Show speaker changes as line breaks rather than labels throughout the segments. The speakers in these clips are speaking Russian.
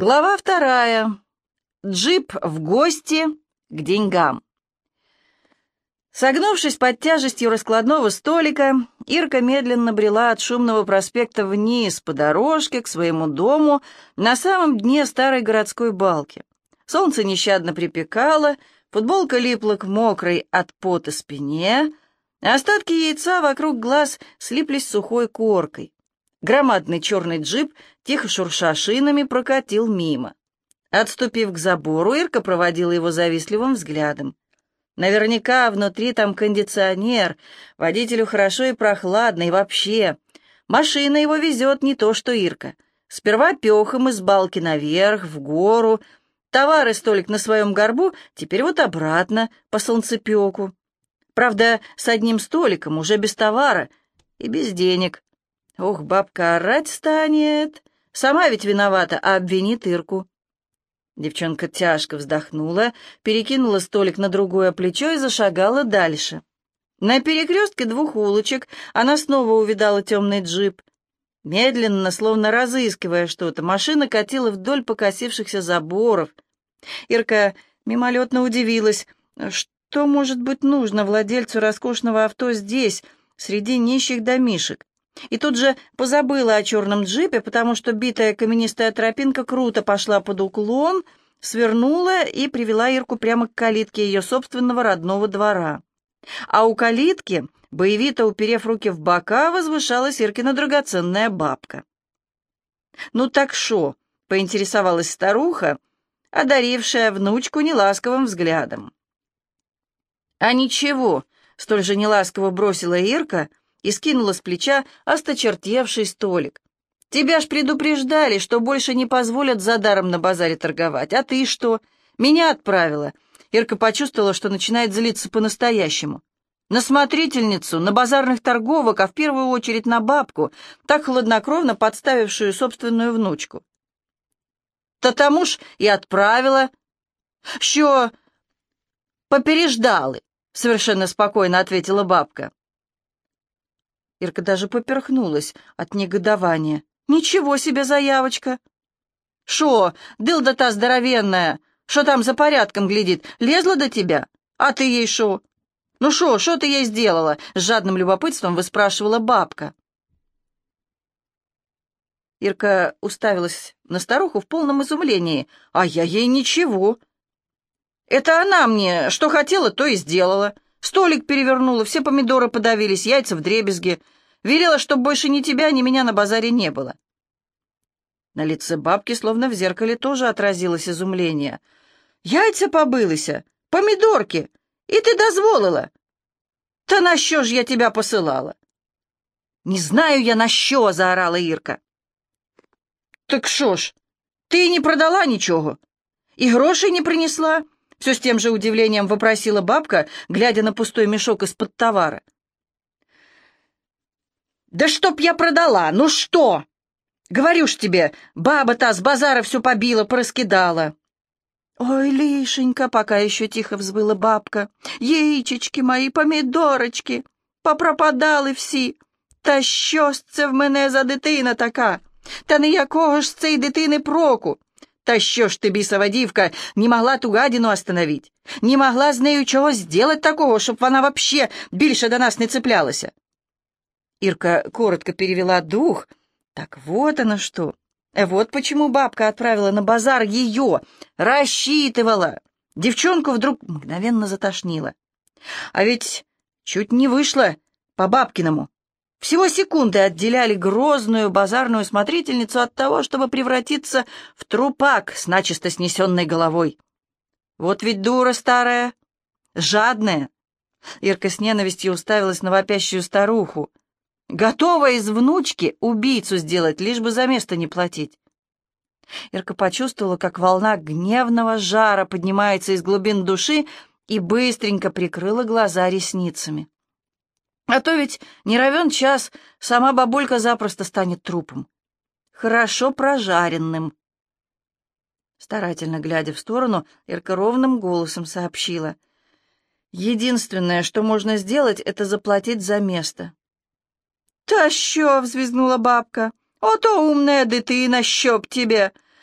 Глава вторая. Джип в гости к деньгам. Согнувшись под тяжестью раскладного столика, Ирка медленно брела от Шумного проспекта вниз по дорожке к своему дому на самом дне старой городской балки. Солнце нещадно припекало, футболка липла к мокрой от пота спине, а остатки яйца вокруг глаз слиплись сухой коркой. Громадный черный джип, тихо шурша шинами, прокатил мимо. Отступив к забору, Ирка проводила его завистливым взглядом. Наверняка внутри там кондиционер, водителю хорошо и прохладно, и вообще. Машина его везет не то, что Ирка. Сперва пехом из балки наверх, в гору. Товары столик на своем горбу, теперь вот обратно, по солнцепеку. Правда, с одним столиком, уже без товара и без денег. Ох, бабка орать станет. Сама ведь виновата, а обвинит Ирку. Девчонка тяжко вздохнула, перекинула столик на другое плечо и зашагала дальше. На перекрестке двух улочек она снова увидала темный джип. Медленно, словно разыскивая что-то, машина катила вдоль покосившихся заборов. Ирка мимолетно удивилась, что может быть нужно владельцу роскошного авто здесь, среди нищих домишек. И тут же позабыла о черном джипе, потому что битая каменистая тропинка круто пошла под уклон, свернула и привела Ирку прямо к калитке ее собственного родного двора. А у калитки, боевито уперев руки в бока, возвышалась Иркина драгоценная бабка. «Ну так шо?» — поинтересовалась старуха, одарившая внучку неласковым взглядом. «А ничего», — столь же неласково бросила Ирка и скинула с плеча осточертевший столик. «Тебя ж предупреждали, что больше не позволят за даром на базаре торговать. А ты что? Меня отправила». Ирка почувствовала, что начинает злиться по-настоящему. На смотрительницу, на базарных торговок, а в первую очередь на бабку, так хладнокровно подставившую собственную внучку. «Та тому ж и отправила. Що попереждали», — совершенно спокойно ответила бабка. Ирка даже поперхнулась от негодования. «Ничего себе заявочка!» «Шо, дылда та здоровенная, шо там за порядком глядит, лезла до тебя? А ты ей шо? Ну шо ты ей сделала?» — с жадным любопытством выспрашивала бабка. Ирка уставилась на старуху в полном изумлении. «А я ей ничего. Это она мне что хотела, то и сделала. Столик перевернула, все помидоры подавились, яйца вдребезги. Велела, чтоб больше ни тебя, ни меня на базаре не было». На лице бабки, словно в зеркале, тоже отразилось изумление. «Яйца побылися, помидорки, и ты дозволила? Та на що ж я тебя посылала?» «Не знаю я на що», — заорала Ирка. «Так шо ж, ты и не продала ничего? И грошей не принесла?» Все с тем же удивлением вопросила бабка, глядя на пустой мешок из-под товара. «Да чтоб я продала, ну что? Говорю ж тебе, баба та с базара все побила, пораскидала». «Ой, лишенька», — пока еще тихо взвыла бабка, «яичечки мои, помидорочки, попропадали всі. Та що ж це в мене за дитина така? Та ніякого ж з цієї дитини проку. Та що ж ти, бісова дівка, не могла ту гадину остановить? Не могла з нею чогось сделать такого, щоб вона вообще більше до нас не цеплялася?» Ирка коротко перевела дух. Так вот оно что. Вот почему бабка отправила на базар ее. Рассчитывала. Девчонку вдруг мгновенно затошнило. А ведь чуть не вышло по-бабкиному. Всего секунды отделяли грозную базарную смотрительницу от того, чтобы превратиться в трупак с начисто снесенной головой. Вот ведь дура старая, жадная. Ирка с ненавистью уставилась на вопящую старуху. Готова из внучки убийцу сделать, лишь бы за место не платить. Ирка почувствовала, как волна гневного жара поднимается из глубин души, и быстренько прикрыла глаза ресницами. А то ведь не равен час сама бабулька запросто станет трупом. Хорошо прожаренным. Старательно глядя в сторону, Ирка ровным голосом сообщила: «Единственное, что можно сделать, это заплатить за место». «Та що?» — взвизгнула бабка. «Ото умная дитина, щоб тебе!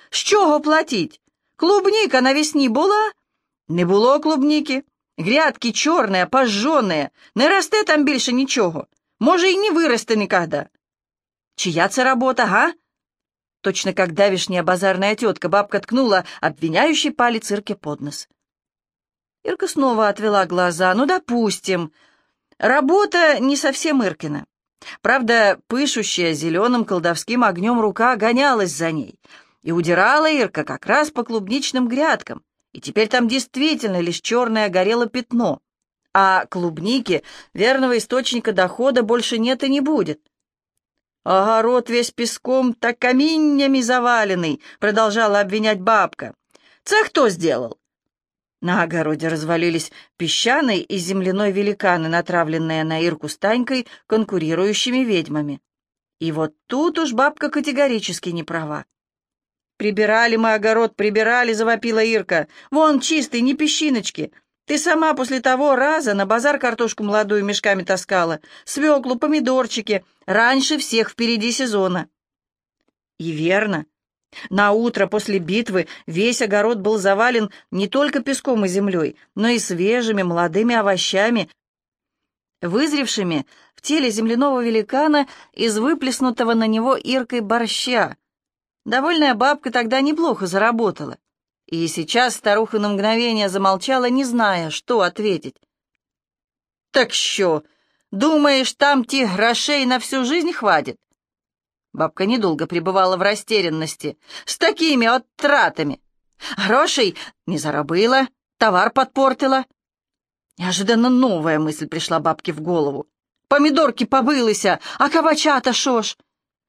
З чого платить? Клубника навесні була? Не було клубніки. Грядки чорні, пожжені, не росте там більше нічого. Може, і не виросте ніколи. Чия це робота, га? Точно как давешняя базарная тетка, бабка ткнула обвиняющий палец Ирке под нос. Ирка снова отвела глаза. Ну, допустим. Работа не совсем Иркина. Правда, пышущая зеленым колдовским огнем рука гонялась за ней. И удирала Ирка как раз по клубничным грядкам. И теперь там действительно лишь черное горело пятно. А клубники, верного источника дохода, больше нет и не будет. «Огород весь песком, так каміннями заваленный», — продолжала обвинять бабка. «Це кто сделал?» На огороде развалились песчаный и земляной великаны, натравленные на Ирку с Танькой конкурирующими ведьмами. И вот тут уж бабка категорически не права. «Прибирали мы огород, прибирали», — завопила Ирка. «Вон чистый, ни песчиночки. Ты сама после того раза на базар картошку молодую мешками таскала, свеклу, помидорчики, раньше всех впереди сезона». И верно. На утро после битвы весь огород был завален не только песком и землей, но и свежими молодыми овощами, вызревшими в теле земляного великана из выплеснутого на него Иркой борща. Довольная бабка тогда неплохо заработала. И сейчас старуха на мгновение замолчала, не зная, что ответить. «Так що, думаешь, там тих грошей на всю жизнь хватит?» Бабка недолго пребывала в растерянности. «С такими от тратами! Грошей не заробила, товар подпортила». Неожиданно новая мысль пришла бабке в голову. «Помидорки побылися, а кабачата шо ж?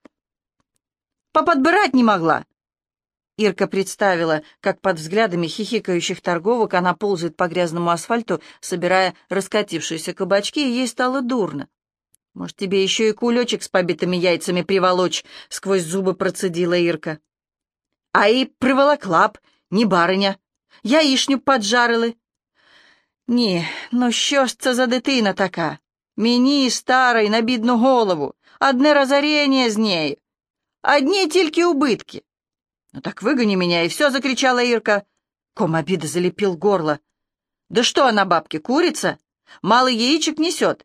Поподбирать не могла». Ирка представила, как под взглядами хихикающих торговок она ползает по грязному асфальту, собирая раскатившиеся кабачки, и ей стало дурно. «Может, тебе еще и кулечек с побитыми яйцами приволочь?» — сквозь зубы процедила Ирка. «А и приволокла б, не барыня. Яишню поджарили». «Ні, ну що ж це за дитина така? Мені, старой, на бідну голову. Одне разорение з нею. Одни тільки убытки». «Ну так выгони меня, и все», — закричала Ирка. Ком обиды залепил горло. «Да что она, бабке, курица? Мало яичек несет».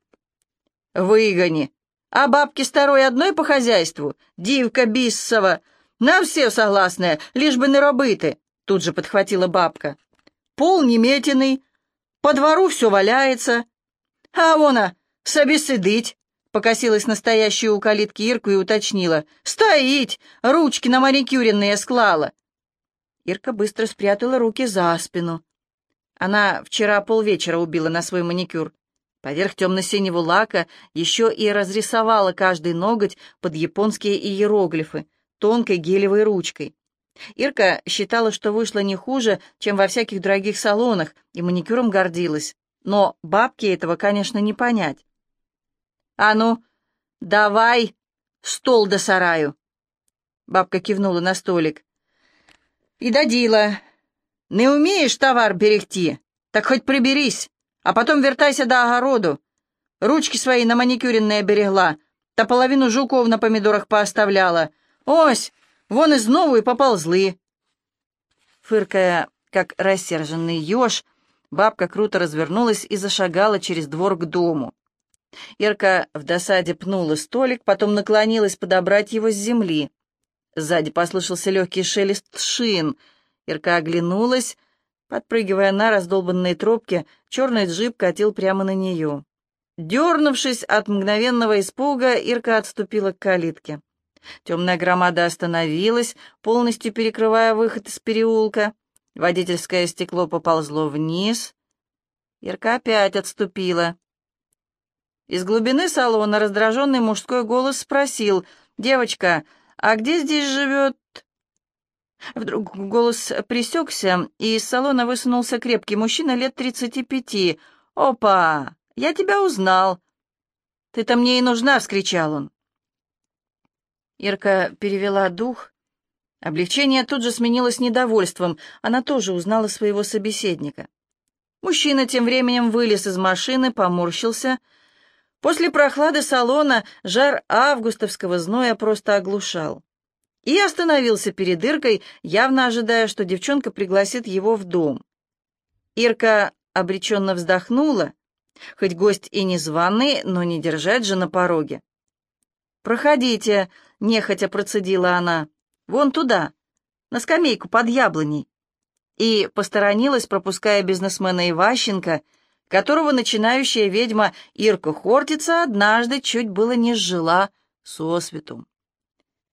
«Выгони. А бабке старой одной по хозяйству? Дивка биссова. На все согласные, лишь бы не робити», — тут же подхватила бабка. «Пол неметеный, по двору все валяется. А вона собі сидить». Покосилась настоящую у калитки Ирку и уточнила. «Стоить! Ручки на маникюренные склала!» Ирка быстро спрятала руки за спину. Она вчера полвечера убила на свой маникюр. Поверх темно-синего лака еще и разрисовала каждый ноготь под японские иероглифы тонкой гелевой ручкой. Ирка считала, что вышло не хуже, чем во всяких дорогих салонах, и маникюром гордилась. Но бабке этого, конечно, не понять. «А ну, давай стол до сараю!» Бабка кивнула на столик. «И додила. Не умеешь товар берегти, так хоть приберись, а потом вертайся до огороду. Ручки свои на маникюренные берегла, та половину жуков на помидорах пооставляла. Ось, вон из новую поползли». Фыркая, как рассерженный еж, бабка круто развернулась и зашагала через двор к дому. Ирка в досаде пнула столик, потом наклонилась подобрать его с земли. Сзади послышался легкий шелест шин. Ирка оглянулась. Подпрыгивая на раздолбанной тропке, черный джип катил прямо на нее. Дернувшись от мгновенного испуга, Ирка отступила к калитке. Темная громада остановилась, полностью перекрывая выход из переулка. Водительское стекло поползло вниз. Ирка опять отступила. Из глубины салона раздраженный мужской голос спросил: «Девочка, а где здесь живет?» Вдруг голос пресекся, и из салона высунулся крепкий мужчина лет 35. «Опа! Я тебя узнал!» «Ты-то мне и нужна!» — вскричал он. Ирка перевела дух. Облегчение тут же сменилось недовольством. Она тоже узнала своего собеседника. Мужчина тем временем вылез из машины, поморщился. После прохлады салона жар августовского зноя просто оглушал. и остановился перед Иркой, явно ожидая, что девчонка пригласит его в дом. Ирка обреченно вздохнула, хоть гость и незваный, но не держать же на пороге. «Проходите», — нехотя процедила она, — «вон туда, на скамейку под яблоней», и посторонилась, пропуская бизнесмена Иващенко, которого начинающая ведьма Ирка Хортица однажды чуть было не сжила сосвету.